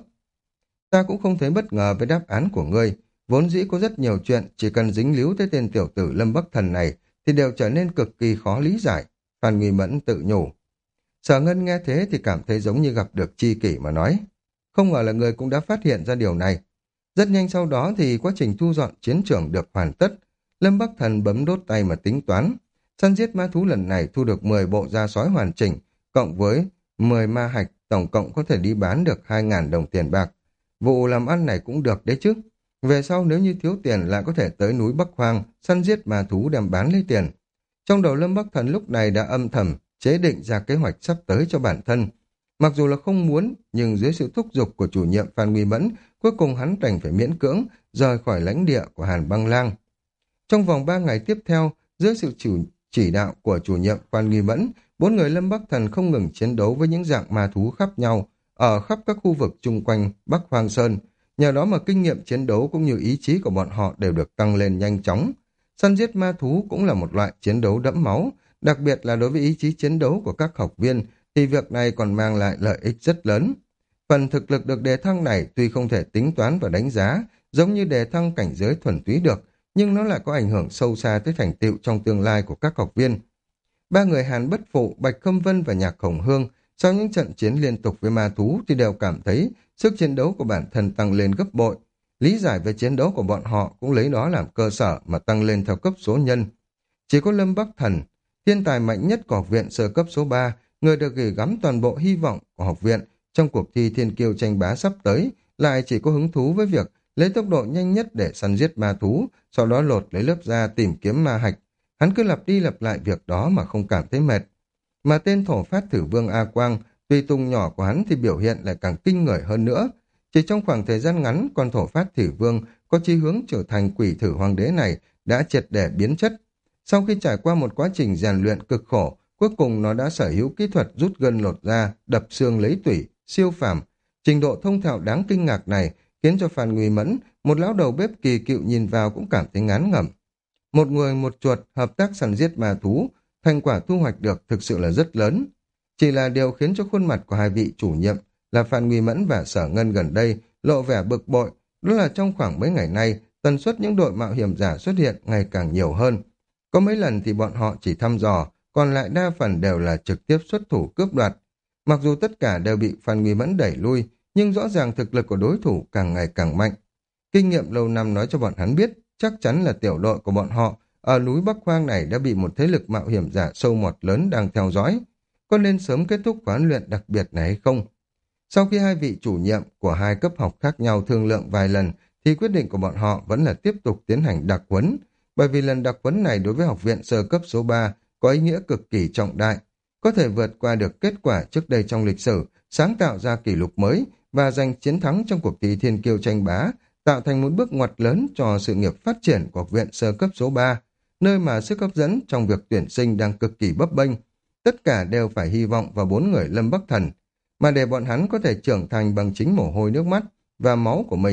Ta cũng không thấy bất ngờ với đáp án của ngươi, vốn dĩ có rất nhiều chuyện, chỉ cần dính líu tới tên tiểu tử Lâm Bắc Thần này, thì đều trở nên cực kỳ khó lý giải. Phan Huy Mẫn tự nhủ. Sở Ngân nghe thế thì cảm thấy giống như gặp được tri kỷ mà nói. Không ngờ là người cũng đã phát hiện ra điều này. Rất nhanh sau đó thì quá trình thu dọn chiến trường được hoàn tất. Lâm Bắc Thần bấm đốt tay mà tính toán. Săn giết ma thú lần này thu được mười bộ da sói hoàn chỉnh, cộng với mười ma hạch, tổng cộng có thể đi bán được hai nghìn đồng tiền bạc. Vụ làm ăn này cũng được đấy chứ. Về sau nếu như thiếu tiền lại có thể tới núi Bắc Hoang, săn giết ma thú đem bán lấy tiền. Trong đầu Lâm Bắc Thần lúc này đã âm thầm chế định ra kế hoạch sắp tới cho bản thân. Mặc dù là không muốn, nhưng dưới sự thúc giục của chủ nhiệm Phan Nguy Mẫn, cuối cùng hắn đành phải miễn cưỡng rời khỏi lãnh địa của Hàn Băng Lang. Trong vòng ba ngày tiếp theo, dưới sự chủ, chỉ đạo của chủ nhiệm Phan Nguy Mẫn, bốn người Lâm Bắc Thần không ngừng chiến đấu với những dạng ma thú khác nhau ở khắp các khu vực chung quanh Bắc Hoang Sơn. Nhờ đó mà kinh nghiệm chiến đấu cũng như ý chí của bọn họ đều được tăng lên nhanh chóng. Săn giết ma thú cũng là một loại chiến đấu đẫm máu, đặc biệt là đối với ý chí chiến đấu của các học viên, thì việc này còn mang lại lợi ích rất lớn. Phần thực lực được đề thăng này tuy không thể tính toán và đánh giá, giống như đề thăng cảnh giới thuần túy được, nhưng nó lại có ảnh hưởng sâu xa tới thành tựu trong tương lai của các học viên. Ba người Hàn Bất Phụ, Bạch Khâm Vân và Nhạc Khổng Hương, sau những trận chiến liên tục với ma thú thì đều cảm thấy sức chiến đấu của bản thân tăng lên gấp bội. Lý giải về chiến đấu của bọn họ cũng lấy đó làm cơ sở mà tăng lên theo cấp số nhân. Chỉ có Lâm Bắc Thần, thiên tài mạnh nhất của học viện sơ cấp số ba, người được gửi gắm toàn bộ hy vọng của học viện trong cuộc thi thiên kiêu tranh bá sắp tới, lại chỉ có hứng thú với việc lấy tốc độ nhanh nhất để săn giết ma thú, sau đó lột lấy lớp da tìm kiếm ma hạch. Hắn cứ lặp đi lặp lại việc đó mà không cảm thấy mệt. Mà tên thổ phát thử vương A Quang, tùy tùng nhỏ của hắn thì biểu hiện lại càng kinh người hơn nữa. Chỉ trong khoảng thời gian ngắn, con thổ phát thử vương có chí hướng trở thành quỷ thử hoàng đế này đã triệt để biến chất. Sau khi trải qua một quá trình rèn luyện cực khổ, cuối cùng nó đã sở hữu kỹ thuật rút gân lột da, đập xương lấy tủy, siêu phàm. Trình độ thông thạo đáng kinh ngạc này khiến cho Phan Nguy Mẫn, một lão đầu bếp kỳ cựu nhìn vào cũng cảm thấy ngán ngẩm. Một người một chuột hợp tác săn giết ma thú, thành quả thu hoạch được thực sự là rất lớn. Chỉ là điều khiến cho khuôn mặt của hai vị chủ nhiệm là Phan Nguy Mẫn và Sở Ngân gần đây lộ vẻ bực bội, đó là trong khoảng mấy ngày nay, tần suất những đội mạo hiểm giả xuất hiện ngày càng nhiều hơn. Có mấy lần thì bọn họ chỉ thăm dò, còn lại đa phần đều là trực tiếp xuất thủ cướp đoạt. Mặc dù tất cả đều bị Phan Nguy Mẫn đẩy lui, nhưng rõ ràng thực lực của đối thủ càng ngày càng mạnh. Kinh nghiệm lâu năm nói cho bọn hắn biết, chắc chắn là tiểu đội của bọn họ ở núi Bắc Hoang này đã bị một thế lực mạo hiểm giả sâu mọt lớn đang theo dõi. Có nên sớm kết thúc khóa luyện đặc biệt này hay không? Sau khi hai vị chủ nhiệm của hai cấp học khác nhau thương lượng vài lần, thì quyết định của bọn họ vẫn là tiếp tục tiến hành đặc huấn, bởi vì lần đặc huấn này đối với học viện sơ cấp số ba có ý nghĩa cực kỳ trọng đại, có thể vượt qua được kết quả trước đây trong lịch sử, sáng tạo ra kỷ lục mới và giành chiến thắng trong cuộc thi thiên kiêu tranh bá, tạo thành một bước ngoặt lớn cho sự nghiệp phát triển của học viện sơ cấp số ba, nơi mà sức hấp dẫn trong việc tuyển sinh đang cực kỳ bấp bênh. Tất cả đều phải hy vọng vào bốn người Lâm Bắc Thần, mà để bọn hắn có thể trưởng thành bằng chính mồ hôi nước mắt và máu của mình,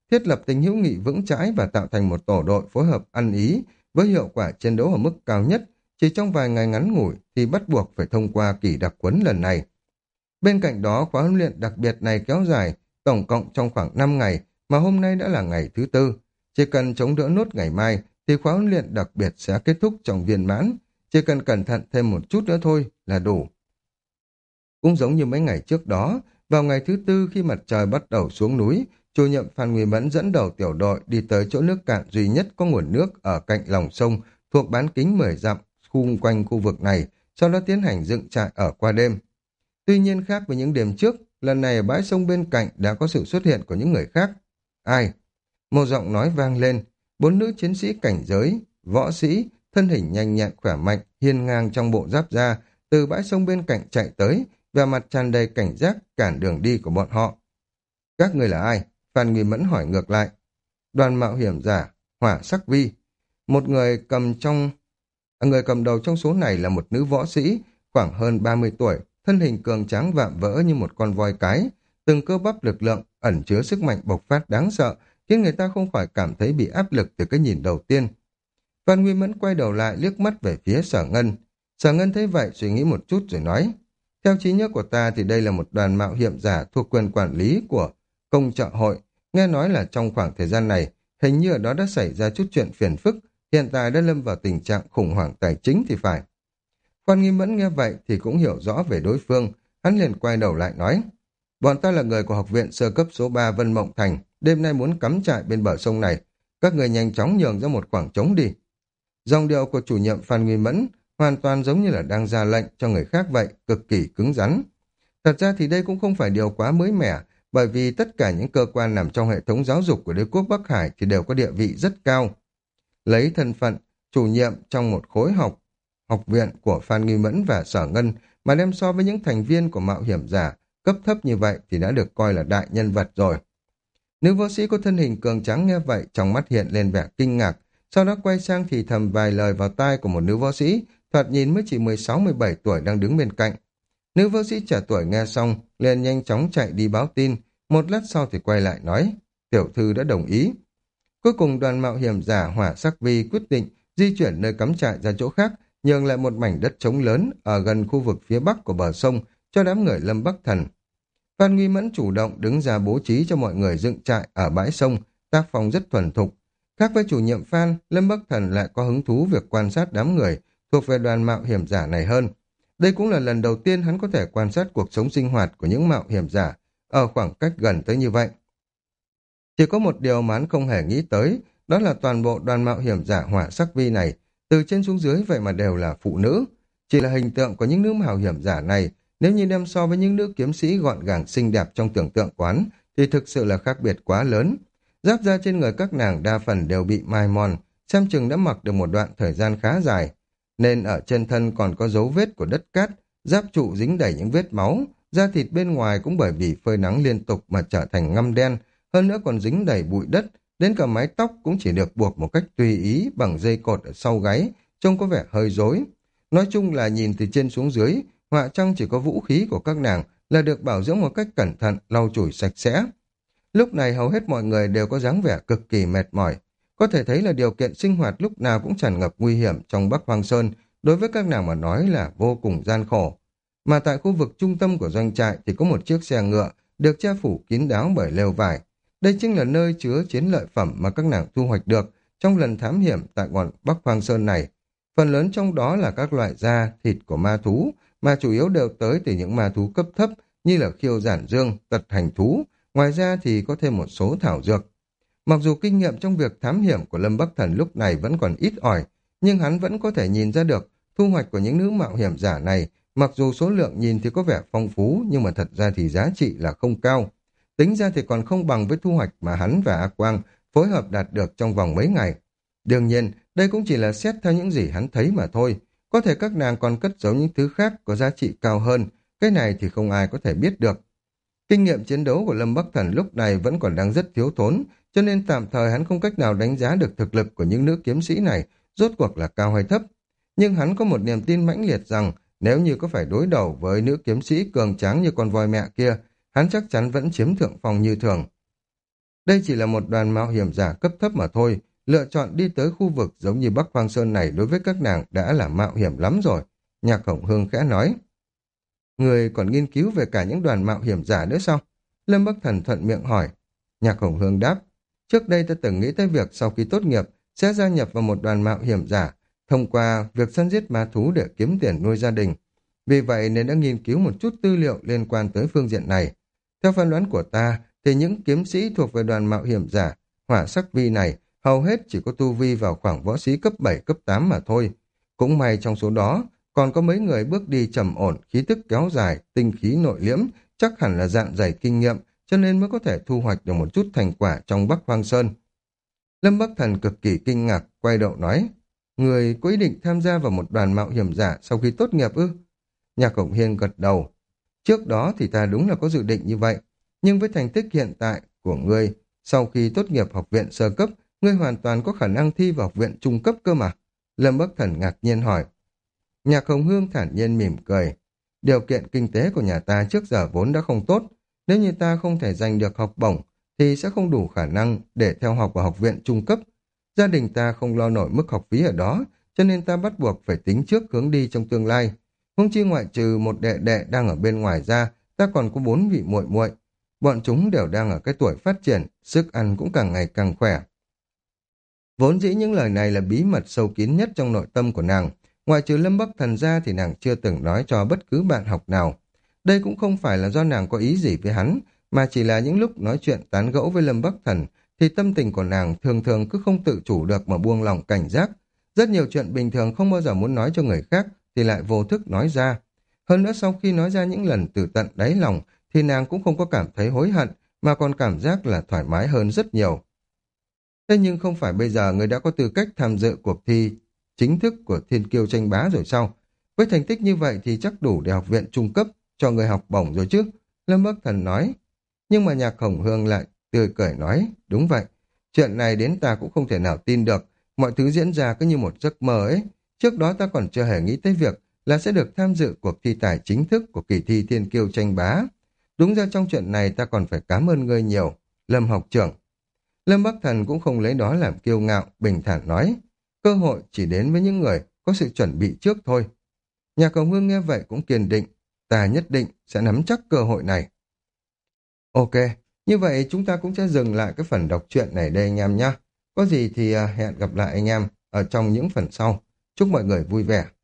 thiết lập tình hữu nghị vững chãi và tạo thành một tổ đội phối hợp ăn ý với hiệu quả chiến đấu ở mức cao nhất. Chỉ trong vài ngày ngắn ngủi thì bắt buộc phải thông qua kỳ đặc huấn lần này. Bên cạnh đó, khóa huấn luyện đặc biệt này kéo dài tổng cộng trong khoảng năm ngày, mà hôm nay đã là ngày thứ tư. Chỉ cần chống đỡ nốt ngày mai thì khóa huấn luyện đặc biệt sẽ kết thúc trong viên mãn. Chỉ cần cẩn thận thêm một chút nữa thôi là đủ. Cũng giống như mấy ngày trước đó, vào ngày thứ tư khi mặt trời bắt đầu xuống núi, chủ nhiệm Phan Nguy Mẫn dẫn đầu tiểu đội đi tới chỗ nước cạn duy nhất có nguồn nước ở cạnh lòng sông thuộc bán kính mười dặm xung quanh khu vực này, sau đó tiến hành dựng trại ở qua đêm. Tuy nhiên khác với những đêm trước, lần này ở bãi sông bên cạnh đã có sự xuất hiện của những người khác. Ai? Một giọng nói vang lên, bốn nữ chiến sĩ cảnh giới, võ sĩ, thân hình nhanh nhẹn khỏe mạnh, hiên ngang trong bộ giáp da, từ bãi sông bên cạnh chạy tới, và mặt tràn đầy cảnh giác cản đường đi của bọn họ. Các người là ai? Phan Nguy Mẫn hỏi ngược lại. Đoàn mạo hiểm giả, Hỏa Sắc Vi. Một người cầm trong... À, người cầm đầu trong số này là một nữ võ sĩ, khoảng hơn ba mươi tuổi, thân hình cường tráng vạm vỡ như một con voi cái, từng cơ bắp lực lượng, ẩn chứa sức mạnh bộc phát đáng sợ, khiến người ta không khỏi cảm thấy bị áp lực từ cái nhìn đầu tiên. Phan Nguy Mẫn quay đầu lại liếc mắt về phía Sở Ngân. Sở Ngân thấy vậy suy nghĩ một chút rồi nói, theo trí nhớ của ta thì đây là một đoàn mạo hiểm giả thuộc quyền quản lý của công trợ hội. Nghe nói là trong khoảng thời gian này, hình như ở đó đã xảy ra chút chuyện phiền phức, hiện tại đã lâm vào tình trạng khủng hoảng tài chính thì phải. Phan Nghi Mẫn nghe vậy thì cũng hiểu rõ về đối phương, hắn liền quay đầu lại nói, bọn ta là người của học viện sơ cấp số ba Vân Mộng Thành, đêm nay muốn cắm trại bên bờ sông này, các người nhanh chóng nhường ra một khoảng trống đi. Dòng điệu của chủ nhiệm Phan Nghi Mẫn hoàn toàn giống như là đang ra lệnh cho người khác vậy, cực kỳ cứng rắn. Thật ra thì đây cũng không phải điều quá mới mẻ, bởi vì tất cả những cơ quan nằm trong hệ thống giáo dục của đế quốc Bắc Hải thì đều có địa vị rất cao. Lấy thân phận chủ nhiệm trong một khối học học viện của Phan Nghi Mẫn và Sở Ngân mà đem so với những thành viên của mạo hiểm giả cấp thấp như vậy thì đã được coi là đại nhân vật rồi. Nữ võ sĩ có thân hình cường tráng nghe vậy, trong mắt hiện lên vẻ kinh ngạc, sau đó quay sang thì thầm vài lời vào tai của một nữ võ sĩ, thoạt nhìn mới chỉ mười sáu mười bảy tuổi đang đứng bên cạnh. Nữ võ sĩ trẻ tuổi nghe xong, liền nhanh chóng chạy đi báo tin, một lát sau thì quay lại nói, tiểu thư đã đồng ý. Cuối cùng đoàn mạo hiểm giả Hỏa Sắc Vi quyết định di chuyển nơi cắm trại ra chỗ khác, nhường lại một mảnh đất trống lớn ở gần khu vực phía bắc của bờ sông cho đám người Lâm Bắc Thần. Phan Nguy Mẫn chủ động đứng ra bố trí cho mọi người dựng trại ở bãi sông, tác phong rất thuần thục. Khác với chủ nhiệm Phan, Lâm Bắc Thần lại có hứng thú việc quan sát đám người thuộc về đoàn mạo hiểm giả này hơn. Đây cũng là lần đầu tiên hắn có thể quan sát cuộc sống sinh hoạt của những mạo hiểm giả ở khoảng cách gần tới như vậy. Chỉ có một điều mà hắn không hề nghĩ tới, đó là toàn bộ đoàn mạo hiểm giả Hỏa Sắc Vi này, từ trên xuống dưới vậy mà đều là phụ nữ. Chỉ là hình tượng của những nữ mạo hiểm giả này, nếu như đem so với những nữ kiếm sĩ gọn gàng xinh đẹp trong tưởng tượng quán, thì thực sự là khác biệt quá lớn. Giáp da trên người các nàng đa phần đều bị mai mòn, xem chừng đã mặc được một đoạn thời gian khá dài, nên ở trên thân còn có dấu vết của đất cát, giáp trụ dính đầy những vết máu, da thịt bên ngoài cũng bởi vì phơi nắng liên tục mà trở thành ngăm đen, hơn nữa còn dính đầy bụi đất, đến cả mái tóc cũng chỉ được buộc một cách tùy ý bằng dây cột ở sau gáy, trông có vẻ hơi rối. Nói chung là nhìn từ trên xuống dưới, họa trang chỉ có vũ khí của các nàng là được bảo dưỡng một cách cẩn thận, lau chùi sạch sẽ. Lúc này hầu hết mọi người đều có dáng vẻ cực kỳ mệt mỏi. Có thể thấy là điều kiện sinh hoạt lúc nào cũng tràn ngập nguy hiểm trong Bắc Hoang Sơn, đối với các nàng mà nói là vô cùng gian khổ. Mà tại khu vực trung tâm của doanh trại thì có một chiếc xe ngựa được che phủ kín đáo bởi lều vải. Đây chính là nơi chứa chiến lợi phẩm mà các nàng thu hoạch được trong lần thám hiểm tại ngọn Bắc Hoang Sơn này. Phần lớn trong đó là các loại da, thịt của ma thú, mà chủ yếu đều tới từ những ma thú cấp thấp như là khiêu giản dương, tật hành thú. Ngoài ra thì có thêm một số thảo dược. Mặc dù kinh nghiệm trong việc thám hiểm của Lâm Bắc Thần lúc này vẫn còn ít ỏi, nhưng hắn vẫn có thể nhìn ra được thu hoạch của những nữ mạo hiểm giả này, mặc dù số lượng nhìn thì có vẻ phong phú nhưng mà thật ra thì giá trị là không cao. Tính ra thì còn không bằng với thu hoạch mà hắn và A Quang phối hợp đạt được trong vòng mấy ngày. Đương nhiên, đây cũng chỉ là xét theo những gì hắn thấy mà thôi. Có thể các nàng còn cất giấu những thứ khác có giá trị cao hơn, cái này thì không ai có thể biết được. Kinh nghiệm chiến đấu của Lâm Bắc Thần lúc này vẫn còn đang rất thiếu thốn, cho nên tạm thời hắn không cách nào đánh giá được thực lực của những nữ kiếm sĩ này rốt cuộc là cao hay thấp. Nhưng hắn có một niềm tin mãnh liệt rằng nếu như có phải đối đầu với nữ kiếm sĩ cường tráng như con voi mẹ kia, hắn chắc chắn vẫn chiếm thượng phong như thường. Đây chỉ là một đoàn mạo hiểm giả cấp thấp mà thôi, lựa chọn đi tới khu vực giống như Bắc Hoang Sơn này đối với các nàng đã là mạo hiểm lắm rồi. Nhạc Hồng Hương khẽ nói. Người còn nghiên cứu về cả những đoàn mạo hiểm giả nữa sao? Lâm Bắc Thần thuận miệng hỏi. Nhạc Hồng Hương đáp. Trước đây ta từng nghĩ tới việc sau khi tốt nghiệp sẽ gia nhập vào một đoàn mạo hiểm giả, thông qua việc săn giết ma thú để kiếm tiền nuôi gia đình. Vì vậy nên đã nghiên cứu một chút tư liệu liên quan tới phương diện này. Theo phán đoán của ta, thì những kiếm sĩ thuộc về đoàn mạo hiểm giả, hỏa sắc vi này, hầu hết chỉ có tu vi vào khoảng võ sĩ cấp bảy, cấp tám mà thôi. Cũng may trong số đó, còn có mấy người bước đi trầm ổn, khí tức kéo dài, tinh khí nội liễm, chắc hẳn là dạn dày kinh nghiệm, cho nên mới có thể thu hoạch được một chút thành quả trong Bắc Hoang Sơn. Lâm Bắc Thần cực kỳ kinh ngạc, quay đầu nói, người có ý định tham gia vào một đoàn mạo hiểm giả sau khi tốt nghiệp ư? Nhạc Hồng Hiên gật đầu. Trước đó thì ta đúng là có dự định như vậy, nhưng với thành tích hiện tại của ngươi, sau khi tốt nghiệp học viện sơ cấp, ngươi hoàn toàn có khả năng thi vào học viện trung cấp cơ mà. Lâm Bắc Thần ngạc nhiên hỏi. Nhạc Hồng Hương thản nhiên mỉm cười. Điều kiện kinh tế của nhà ta trước giờ vốn đã không tốt, nếu như ta không thể giành được học bổng, thì sẽ không đủ khả năng để theo học vào học viện trung cấp. Gia đình ta không lo nổi mức học phí ở đó, cho nên ta bắt buộc phải tính trước hướng đi trong tương lai. Huống chi ngoại trừ một đệ đệ đang ở bên ngoài ra, ta còn có bốn vị muội muội. Bọn chúng đều đang ở cái tuổi phát triển, sức ăn cũng càng ngày càng khỏe. Vốn dĩ những lời này là bí mật sâu kín nhất trong nội tâm của nàng. Ngoại trừ Lâm Bắc Thần ra thì nàng chưa từng nói cho bất cứ bạn học nào. Đây cũng không phải là do nàng có ý gì với hắn, mà chỉ là những lúc nói chuyện tán gẫu với Lâm Bắc Thần, thì tâm tình của nàng thường thường cứ không tự chủ được mà buông lòng cảnh giác. Rất nhiều chuyện bình thường không bao giờ muốn nói cho người khác, thì lại vô thức nói ra. Hơn nữa sau khi nói ra những lần từ tận đáy lòng, thì nàng cũng không có cảm thấy hối hận, mà còn cảm giác là thoải mái hơn rất nhiều. Thế nhưng không phải bây giờ người đã có tư cách tham dự cuộc thi chính thức của Thiên Kiêu tranh bá rồi sao? Với thành tích như vậy thì chắc đủ để học viện trung cấp cho người học bổng rồi chứ? Lâm Bắc Thần nói. Nhưng mà Nhạc Hồng Hương lại tươi cười nói, đúng vậy. Chuyện này đến ta cũng không thể nào tin được. Mọi thứ diễn ra cứ như một giấc mơ ấy. Trước đó ta còn chưa hề nghĩ tới việc là sẽ được tham dự cuộc thi tài chính thức của kỳ thi Thiên Kiêu tranh bá. Đúng ra trong chuyện này ta còn phải cảm ơn ngươi nhiều, Lâm học trưởng. Lâm Bắc Thần cũng không lấy đó làm kiêu ngạo, bình thản nói, cơ hội chỉ đến với những người có sự chuẩn bị trước thôi. Nhạc Hồng Hương nghe vậy cũng kiên định, ta nhất định sẽ nắm chắc cơ hội này. Ok, như vậy chúng ta cũng sẽ dừng lại cái phần đọc truyện này đây anh em nhé. Có gì thì hẹn gặp lại anh em ở trong những phần sau. Chúc mọi người vui vẻ.